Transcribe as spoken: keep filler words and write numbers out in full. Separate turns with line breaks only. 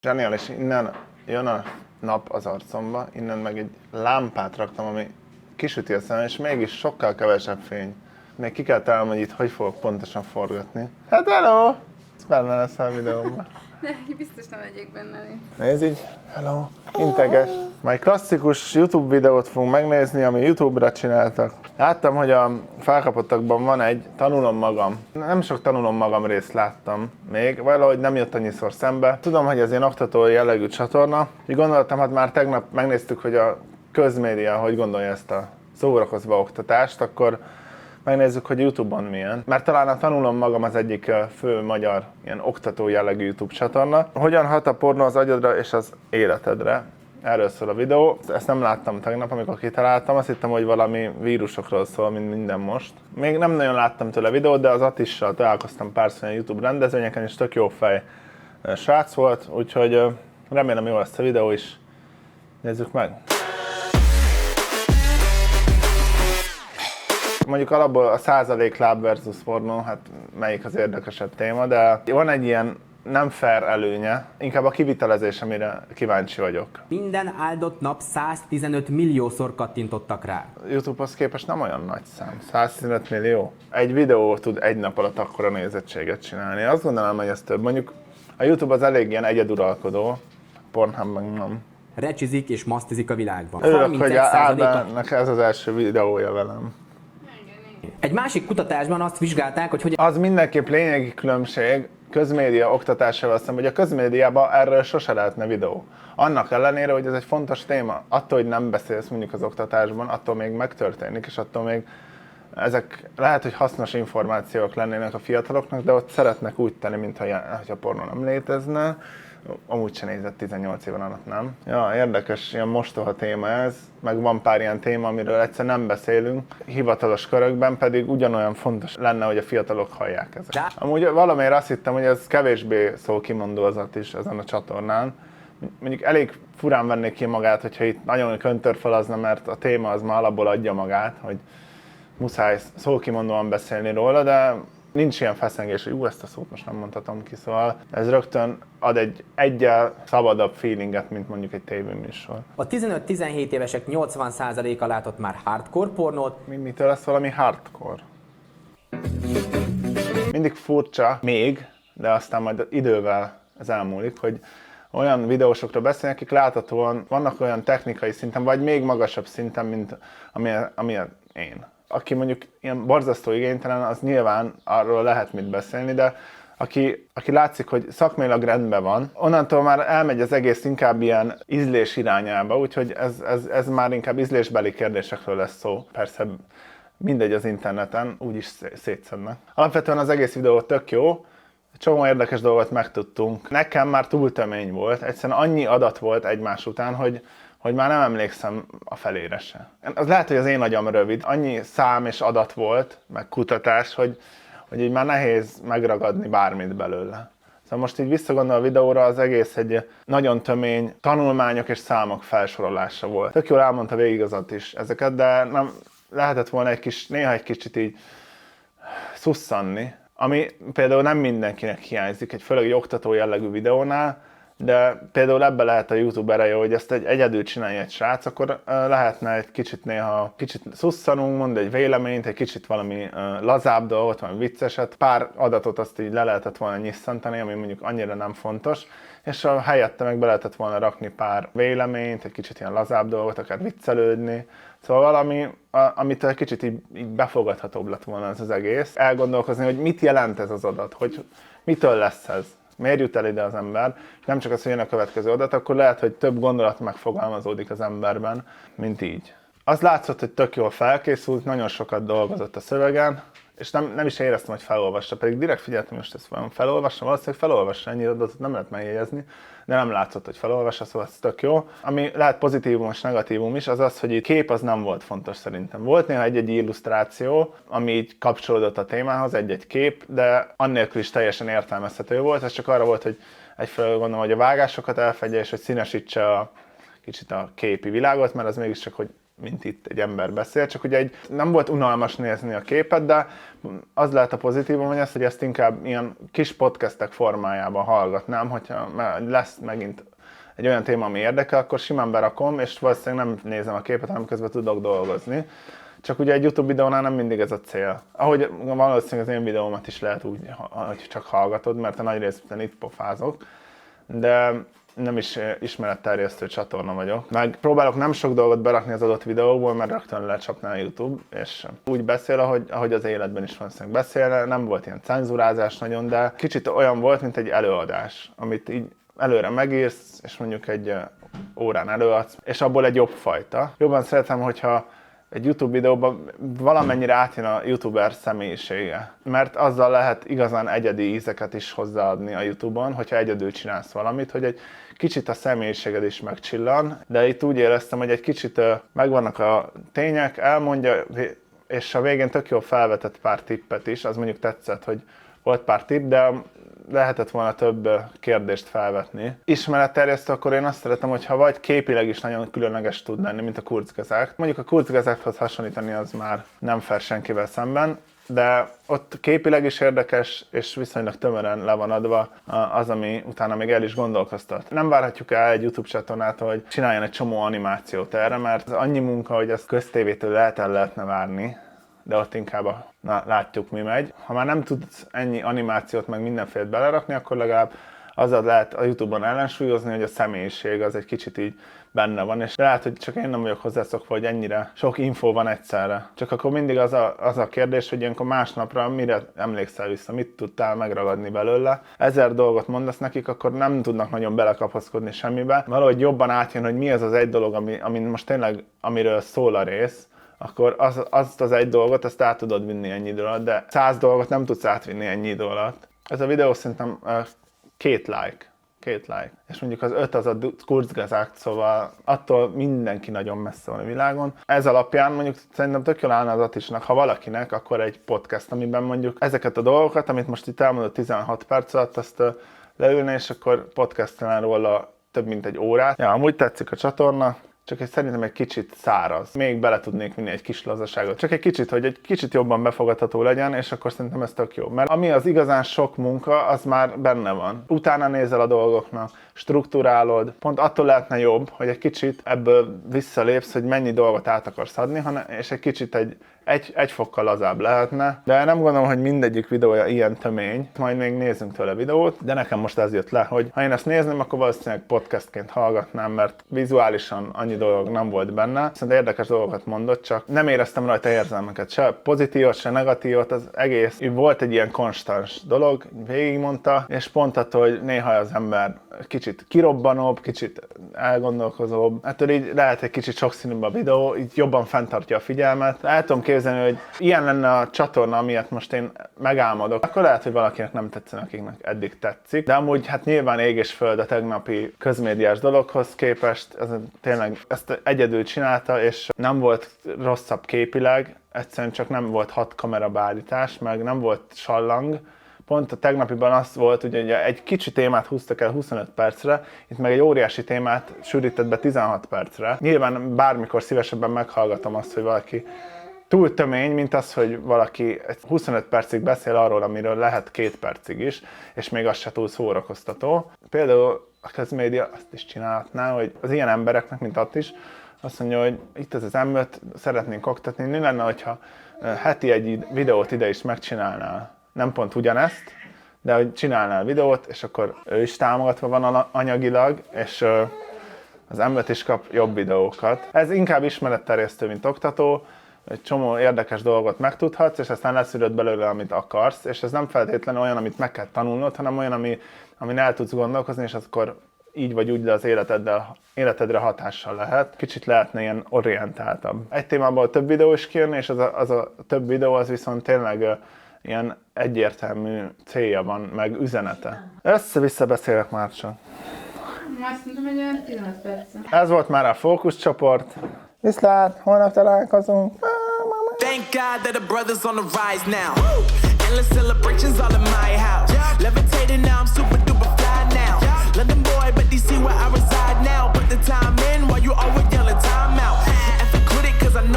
Zseniális, innen jön a nap az arcomba, innen meg egy lámpát raktam, ami kisüti a szemem, és mégis sokkal kevesebb fény. Még ki kell találnom, hogy itt hogy fogok pontosan forgatni. Hát hello! Ez benne lesz a videómban.
De biztos nem legyek benne.
Nézd így, hello, integes. Majd klasszikus YouTube videót fogunk megnézni, ami YouTube-ra csináltak. Láttam, hogy a felkapottakban van egy tanulom magam. Nem sok tanulom magam részt láttam még, valahogy nem jött annyiszor szembe. Tudom, hogy ez ilyen oktató jellegű csatorna. Így gondoltam, hát már tegnap megnéztük, hogy a közmédia hogy gondolja ezt a szórakozva oktatást, akkor megnézzük, hogy YouTube-on milyen. Mert talán a Tanulom magam az egyik fő magyar ilyen oktató jellegű YouTube csatorna. Hogyan hat a pornó az agyadra és az életedre? Erről szól a videó. Ezt nem láttam tegnap, amikor kitaláltam. Azt hittem, hogy valami vírusokról szól, mint minden most. Még nem nagyon láttam tőle videót, de az Attissal találkoztam párszor a YouTube rendezvényeken, és tök jó fej srác volt, úgyhogy remélem jó lesz a videó is. Nézzük meg! Mondjuk alapból a százalék láb versus pornó, hát melyik az érdekesebb téma, de van egy ilyen nem fair előnye, inkább a kivitelezés, amire kíváncsi vagyok.
Minden áldott nap száztizenöt milliószor kattintottak rá.
YouTube-hoz képest nem olyan nagy szám, száztizenöt millió. Egy videó tud egy nap alatt akkora nézettséget csinálni. Azt gondolom, hogy ez több. Mondjuk a YouTube az elég ilyen egyeduralkodó, Pornhub meg nem.
Recsizik és masztizik a világban.
Örülök, hogy Ádámnak ez az első videója velem.
Egy másik kutatásban azt vizsgálták, hogy hogy
az mindenképp lényegi különbség közmédia oktatásával szemben, hogy a közmédiában erről sose lehetne videó. Annak ellenére, hogy ez egy fontos téma. Attól, hogy nem beszélsz mondjuk az oktatásban, attól még megtörténik, és attól még ezek lehet, hogy hasznos információk lennének a fiataloknak, de ott szeretnek úgy tenni, mintha a pornó nem létezne. Amúgy se nézett tizennyolc éven alatt, nem? Ja, érdekes, ilyen mostoha téma ez, meg van pár ilyen téma, amiről egyszer nem beszélünk, hivatalos körökben pedig ugyanolyan fontos lenne, hogy a fiatalok hallják ezeket. Amúgy valamiért azt hittem, hogy ez kevésbé szókimondó az is ezen a csatornán. Mondjuk elég furán vennék ki magát, hogyha itt nagyon köntörfalazna, mert a téma az már alapból adja magát, hogy muszáj szókimondóan beszélni róla, de nincs ilyen feszengés, hogy ú, ezt a szót most nem mondhatom ki, szóval ez rögtön ad egy egyel szabadabb feelinget, mint mondjuk egy tévéműsor.
A tizenöt-tizenhét évesek nyolcvan százaléka látott már hardcore pornót.
Mi, mitől lesz valami hardcore? Mindig furcsa, még, de aztán majd idővel ez elmúlik, hogy olyan videósokról beszélnek, akik láthatóan vannak olyan technikai szinten, vagy még magasabb szinten, mint amilyen, amilyen én. Aki mondjuk ilyen borzasztó igénytelen, az nyilván arról lehet mit beszélni, de aki, aki látszik, hogy szakmailag rendben van, onnantól már elmegy az egész inkább ilyen ízlés irányába, úgyhogy ez, ez, ez már inkább ízlésbeli kérdésekről lesz szó. Persze mindegy az interneten, úgyis szétszednek. Alapvetően az egész videó tök jó, csomó érdekes dolgot megtudtunk. Nekem már túl tömény volt, egyszerűen annyi adat volt egymás után, hogy hogy már nem emlékszem a felére se. Az lehet, hogy az én agyam rövid. Annyi szám és adat volt, meg kutatás, hogy, hogy így már nehéz megragadni bármit belőle. Szóval most így visszagondol a videóra, az egész egy nagyon tömény tanulmányok és számok felsorolása volt. Tök jól elmondta végig az is ezeket, de nem, lehetett volna egy kis, néha egy kicsit így szusszanni, ami például nem mindenkinek hiányzik, egy főleg egy oktató jellegű videónál, de például ebbe lehet a YouTube ereje, hogy ezt egy egyedül csinálja egy srác, akkor lehetne egy kicsit néha kicsit szusszanunk, mond egy véleményt, egy kicsit valami lazább dolgot, valami vicceset, pár adatot azt így le lehetett volna nyisszantani, ami mondjuk annyira nem fontos, és a helyette meg be lehetett volna rakni pár véleményt, egy kicsit ilyen lazább dolgot, akár viccelődni, szóval valami, amit egy kicsit így, így befogadhatóbb lett volna ez az egész. Elgondolkozni, hogy mit jelent ez az adat, hogy mitől lesz ez. Miért jut el ide az ember, és nem csak az, hogy jön a következő adat, akkor lehet, hogy több gondolat megfogalmazódik az emberben, mint így. Az látszott, hogy tök jól felkészült, nagyon sokat dolgozott a szövegen, és nem, nem is éreztem, hogy felolvassa, pedig direkt figyeltem, most ezt felolvassam, valószínűleg felolvassa, ennyi adatot nem lehet megjegyezni, de nem látszott, hogy felolvassa, szóval ez tök jó. Ami lehet pozitívum és negatívum is, az az, hogy a kép az nem volt fontos szerintem. Volt néha egy-egy illusztráció, ami így kapcsolódott a témához, egy-egy kép, de annélkül is teljesen értelmezhető volt, ez csak arra volt, hogy egyfelől gondolom, hogy a vágásokat elfedje, és hogy színesítse a kicsit a képi világot, mert az mégiscsak, hogy mint itt egy ember beszél, csak ugye egy, nem volt unalmas nézni a képet, de az lehet a pozitívum, hogy ezt, hogy ezt inkább ilyen kis podcastek formájában hallgatnám, hogyha lesz megint egy olyan téma, ami érdekel, akkor simán berakom, és valószínűleg nem nézem a képet, hanem közben tudok dolgozni. Csak ugye egy YouTube videónál nem mindig ez a cél. Ahogy valószínűleg az én videómat is lehet úgy, hogy csak hallgatod, mert a nagy részben itt pofázok, de nem is ismeretterjesztő csatorna vagyok. Meg próbálok nem sok dolgot berakni az adott videóból, mert rögtön lecsapná a YouTube, és úgy beszél, ahogy, ahogy az életben is valószínűleg beszél. Nem volt ilyen cenzurázás nagyon, de kicsit olyan volt, mint egy előadás, amit így előre megírsz, és mondjuk egy órán előadsz, és abból egy jobb fajta. Jobban szeretem, hogyha egy YouTube videóban valamennyire átjön a YouTuber személyisége. Mert azzal lehet igazán egyedi ízeket is hozzáadni a YouTube-on, hogyha egyedül csinálsz valamit, hogy egy kicsit a személyiséged is megcsillan, de itt úgy éreztem, hogy egy kicsit megvannak a tények, elmondja, és a végén tök jól felvetett pár tippet is, az mondjuk tetszett, hogy volt pár tipp, de lehetett volna több kérdést felvetni. Ismeretterjesztő, akkor én azt szeretem, hogyha vagy képileg is nagyon különleges tud lenni, mint a Kurzgesagt. Mondjuk a Kurzgesagthoz hasonlítani az már nem fair senkivel szemben, de ott képileg is érdekes, és viszonylag tömören le van adva az, ami utána még el is gondolkoztat. Nem várhatjuk el egy YouTube csatornától, hogy csináljon egy csomó animációt erre, mert az annyi munka, hogy ezt köztévétől lehet el lehetne várni, de ott inkább a, na, látjuk, mi megy. Ha már nem tudsz ennyi animációt meg mindenfélet belerakni, akkor legalább azzal lehet a YouTube-on ellensúlyozni, hogy a személyiség az egy kicsit így benne van, és lehet, hogy csak én nem vagyok hozzászokva, hogy ennyire sok infó van egyszerre. Csak akkor mindig az a, az a kérdés, hogy ilyenkor másnapra mire emlékszel vissza, mit tudtál megragadni belőle. Ezer dolgot mondasz nekik, akkor nem tudnak nagyon belekapaszkodni semmibe. Valahogy jobban átjön, hogy mi az az egy dolog, ami, ami most tényleg, amiről szól a rész, akkor az, azt az egy dolgot, azt át tudod vinni ennyi idő alatt, de száz dolgot nem tudsz átvinni ennyi idő alatt. Ez a videó szerintem uh, két like, két like. És mondjuk az öt az a Kurzgesagt, szóval attól mindenki nagyon messze van a világon. Ez alapján mondjuk szerintem tök jól állna az Attisnak, ha valakinek, akkor egy podcast, amiben mondjuk ezeket a dolgokat, amit most itt elmondott tizenhat perc alatt, azt uh, leülne, és akkor podcastelne róla több mint egy órát. Ja, amúgy tetszik a csatorna. Csak egy szerintem egy kicsit száraz. Még bele tudnék vinni egy kis lazaságot. Csak egy kicsit, hogy egy kicsit jobban befogadható legyen, és akkor szerintem ez tök jó. Mert ami az igazán sok munka, az már benne van. Utána nézel a dolgoknak, strukturálod. Pont attól lehetne jobb, hogy egy kicsit ebből visszalépsz, hogy mennyi dolgot át akarsz adni, hanem, és egy kicsit egy, egy, egy fokkal lazább lehetne. De nem gondolom, hogy mindegyik videója ilyen tömény. Majd még nézzünk tőle videót, de nekem most ez jött le, hogy ha én ezt nézném, akkor valószínűleg podcastként hallgatnám, mert vizuálisan annyi dolog nem volt benne. Viszont érdekes dolgokat mondott, csak nem éreztem rajta érzelmeket, se pozitívot, se negatívot, az egész volt egy ilyen konstans dolog, végigmondta, és pont attól, hogy néha az ember kicsit kirobbanóbb, kicsit elgondolkozóbb, ettől így lehet egy kicsit sokszínűbb a videó, így jobban fenntartja a figyelmet. El tudom képzelni, hogy ilyen lenne a csatorna, amilyet most én megálmodok, akkor lehet, hogy valakinek nem tetszene, akiknek eddig tetszik. De amúgy hát nyilván ég és föld a tegnapi közmédiás dologhoz képest, ez tényleg ezt egyedül csinálta, és nem volt rosszabb képileg, egyszerűen csak nem volt hat kamera beállítás, meg nem volt sallang. Pont a tegnapiban az volt, hogy ugye egy kicsi témát húztak el huszonöt percre, itt meg egy óriási témát sűrített be tizenhat percre. Nyilván bármikor szívesebben meghallgatom azt, hogy valaki túl tömény, mint az, hogy valaki huszonöt percig beszél arról, amiről lehet két percig is, és még az se túl szórakoztató. Például a közmédia azt is csinálhatná, hogy az ilyen embereknek, mint Attis, azt mondja, hogy itt ez az em öt, szeretnénk oktatni, mi lenne, hogyha heti egy videót ide is megcsinálnál. Nem pont ugyanezt, de hogy csinálnál videót, és akkor ő is támogatva van anyagilag, és az em öt is kap jobb videókat. Ez inkább ismeretterjesztő, mint oktató, egy csomó érdekes dolgot megtudhatsz, és aztán leszűröd belőle, amit akarsz, és ez nem feltétlenül olyan, amit meg kell tanulnod, hanem olyan, ami, amin el tudsz gondolkozni, és akkor így vagy úgy, de az életeddel, életedre hatással lehet. Kicsit lehetne ilyen orientáltabb. Egy témából több videó is kijönni, és az a, az a több videó az viszont tényleg ilyen egyértelmű célja van, meg üzenete. Össze-vissza beszélek már csak.
Már szerintem egy olyan tizenöt perc.
Ez volt már a fókuszcsoport. Viszlát, holnap találkozunk.
Thank God that the brothers on the rise now. Endless celebrations all in my house. Levitating now, I'm super duper fly now. London boy, but D C where I reside now. Put the time in while you always yelling time